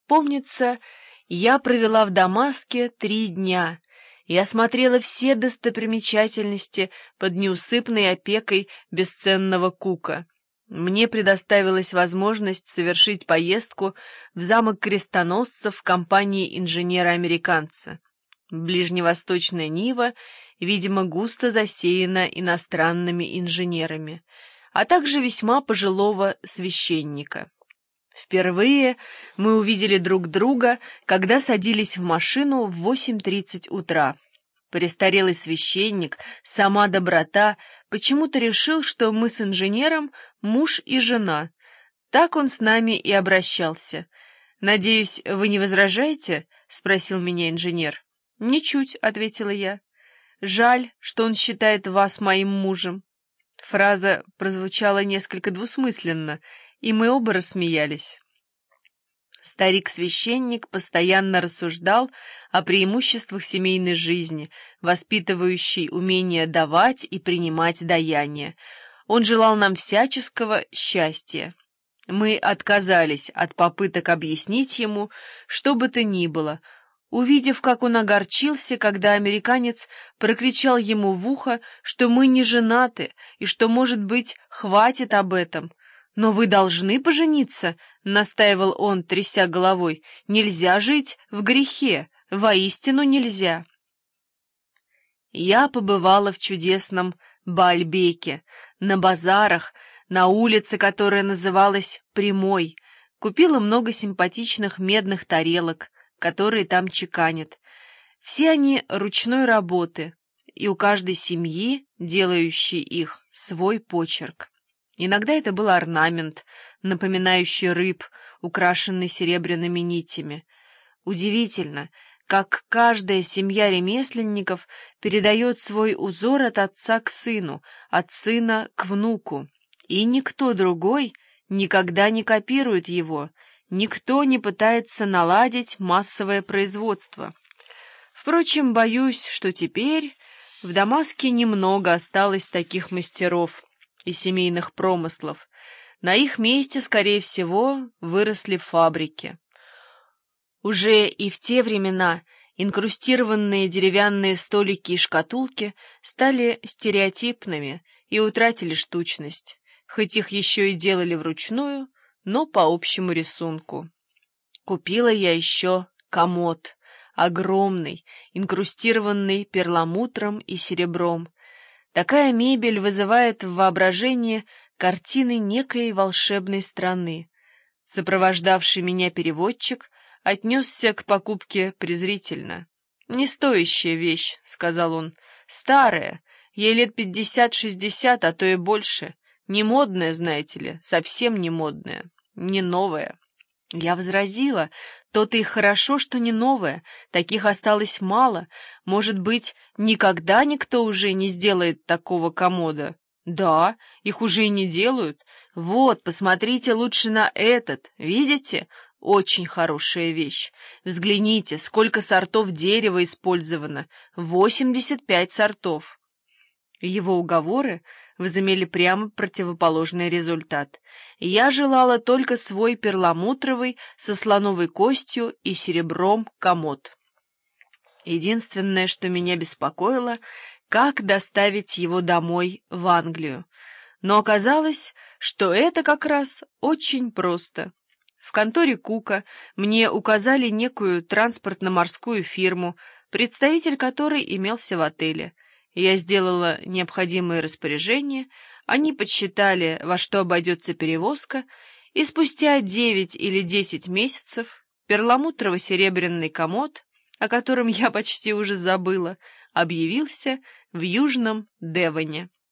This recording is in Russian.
Помнится, я провела в Дамаске 3 дня и осмотрела все достопримечательности под неусыпной опекой бесценного Кука. Мне предоставилась возможность совершить поездку в замок крестоносцев в компании инженера-американца. Ближневосточная Нива, видимо, густо засеяна иностранными инженерами, а также весьма пожилого священника. Впервые мы увидели друг друга, когда садились в машину в 8:30 утра. Престарелый священник, сама доброта, почему-то решил, что мы с инженером муж и жена. Так он с нами и обращался. «Надеюсь, вы не возражаете?» — спросил меня инженер. «Ничуть», — ответила я. «Жаль, что он считает вас моим мужем». Фраза прозвучала несколько двусмысленно, и мы оба рассмеялись. Старик-священник постоянно рассуждал о преимуществах семейной жизни, воспитывающей умение давать и принимать даяние. Он желал нам всяческого счастья. Мы отказались от попыток объяснить ему, что бы то ни было, увидев, как он огорчился, когда американец прокричал ему в ухо, что мы не женаты и что, может быть, хватит об этом. «Но вы должны пожениться», — настаивал он, тряся головой. «Нельзя жить в грехе, воистину нельзя». Я побывала в чудесном Баальбеке, на базарах, на улице, которая называлась Прямой, купила много симпатичных медных тарелок, которые там чеканят. Все они ручной работы, и у каждой семьи, делающей их, свой почерк. Иногда это был орнамент, напоминающий рыб, украшенный серебряными нитями. Удивительно, как каждая семья ремесленников передает свой узор от отца к сыну, от сына к внуку, и никто другой никогда не копирует его, никто не пытается наладить массовое производство. Впрочем, боюсь, что теперь в Дамаске немного осталось таких мастеров и семейных промыслов. На их месте, скорее всего, выросли фабрики. Уже и в те времена инкрустированные деревянные столики и шкатулки стали стереотипными и утратили штучность, хоть их еще и делали вручную, но по общему рисунку. Купила я еще комод, огромный, инкрустированный перламутром и серебром. Такая мебель вызывает в воображении картины некой волшебной страны. Сопровождавший меня переводчик отнесся к покупке презрительно. «Не стоящая вещь», — сказал он, — «старая, ей лет 50-60, а то и больше. Не модная, знаете ли, совсем не модная, не новая». Я возразила: «То-то и хорошо, что не новое, таких осталось мало. Может быть, никогда никто уже не сделает такого комода?» «Да, их уже и не делают. Вот, посмотрите лучше на этот, видите? Очень хорошая вещь. Взгляните, сколько сортов дерева использовано. 85 сортов». Его уговоры возымели прямо противоположный результат. Я желала только свой перламутровый со слоновой костью и серебром комод. Единственное, что меня беспокоило, как доставить его домой в Англию. Но оказалось, что это как раз очень просто. В конторе Кука мне указали некую транспортно-морскую фирму, представитель которой имелся в отеле. Я сделала необходимые распоряжения, они подсчитали, во что обойдется перевозка, и спустя 9 или 10 месяцев перламутрово-серебряный комод, о котором я почти уже забыла, объявился в Южном Девоне.